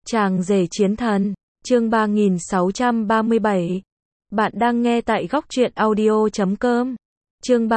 Chàng rể chiến thần, chương 3637. Bạn đang nghe tại góc truyện audio.com. Chương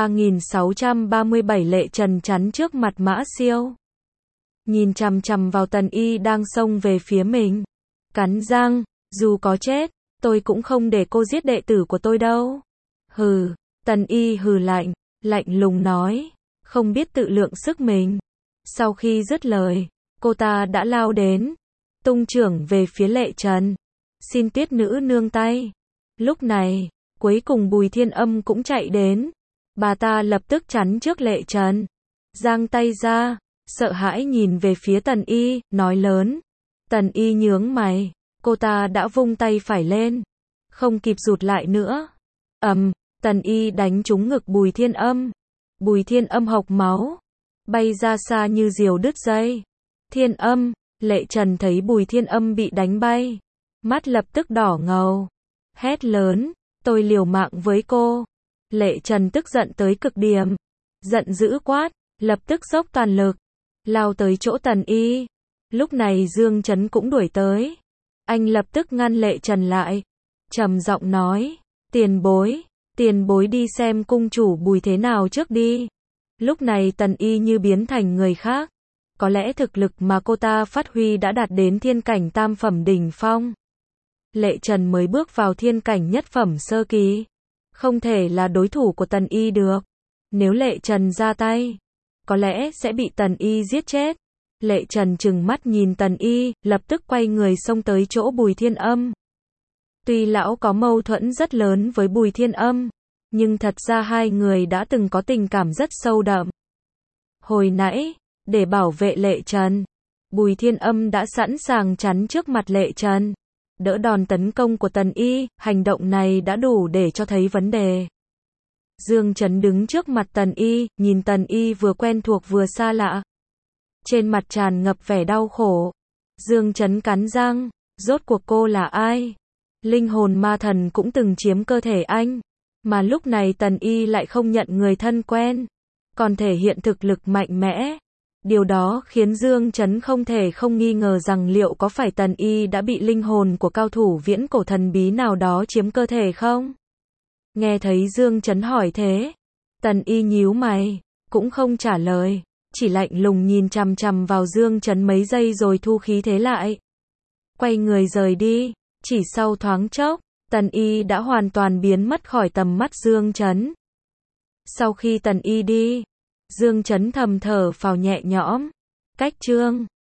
3637 Lệ Trần chắn trước mặt Mã Siêu. Nhìn chằm chằm vào Tần Y đang xông về phía mình. Cắn răng, dù có chết, tôi cũng không để cô giết đệ tử của tôi đâu. Hừ, Tần Y hừ lạnh, lạnh lùng nói, không biết tự lượng sức mình. Sau khi dứt lời, cô ta đã lao đến, tung chưởng về phía Lệ Trần. Xin Tuyết nữ nương tay. Lúc này, cuối cùng Bùi Thiên Âm cũng chạy đến. Bà ta lập tức chắn trước Lệ Trần, giang tay ra, sợ hãi nhìn về phía Tần Y, nói lớn. Tần Y nhướng mày, cô ta đã vung tay phải lên, không kịp rụt lại nữa. Tần Y đánh trúng ngực Bùi Thiên Âm. Bùi Thiên Âm hộc máu, bay ra xa như diều đứt dây. Thiên Âm, Lệ Trần thấy Bùi Thiên Âm bị đánh bay, mắt lập tức đỏ ngầu, hét lớn, tôi liều mạng với cô. Lệ Trần tức giận tới cực điểm, giận dữ quát, lập tức dốc toàn lực, lao tới chỗ Tần Y. Lúc này Dương Chấn cũng đuổi tới, anh lập tức ngăn Lệ Trần lại, trầm giọng nói, tiền bối đi xem cung chủ Bùi thế nào trước đi. Lúc này Tần Y như biến thành người khác, có lẽ thực lực mà cô ta phát huy đã đạt đến thiên cảnh tam phẩm đỉnh phong. Lệ Trần mới bước vào thiên cảnh nhất phẩm sơ kỳ, không thể là đối thủ của Tần Y được. Nếu Lệ Trần ra tay, có lẽ sẽ bị Tần Y giết chết. Lệ Trần trừng mắt nhìn Tần Y, lập tức quay người xông tới chỗ Bùi Thiên Âm. Tuy lão có mâu thuẫn rất lớn với Bùi Thiên Âm, nhưng thật ra hai người đã từng có tình cảm rất sâu đậm. Hồi nãy, để bảo vệ Lệ Trần, Bùi Thiên Âm đã sẵn sàng chắn trước mặt Lệ Trần, đỡ đòn tấn công của Tần Y. Hành động này đã đủ để cho thấy vấn đề. Dương Chấn đứng trước mặt Tần Y, nhìn Tần Y vừa quen thuộc vừa xa lạ, trên mặt tràn ngập vẻ đau khổ. Dương Chấn cắn răng, rốt cuộc cô là ai? Linh hồn ma thần cũng từng chiếm cơ thể anh, mà lúc này Tần Y lại không nhận người thân quen, còn thể hiện thực lực mạnh mẽ. Điều đó khiến Dương Chấn không thể không nghi ngờ rằng liệu có phải Tần Y đã bị linh hồn của cao thủ viễn cổ thần bí nào đó chiếm cơ thể không? Nghe thấy Dương Chấn hỏi thế, Tần Y nhíu mày, cũng không trả lời, chỉ lạnh lùng nhìn chằm chằm vào Dương Chấn mấy giây rồi thu khí thế lại, quay người rời đi. Chỉ sau thoáng chốc, Tần Y đã hoàn toàn biến mất khỏi tầm mắt Dương Chấn. Sau khi Tần Y đi, Dương Chấn thầm thở phào nhẹ nhõm. Cách chương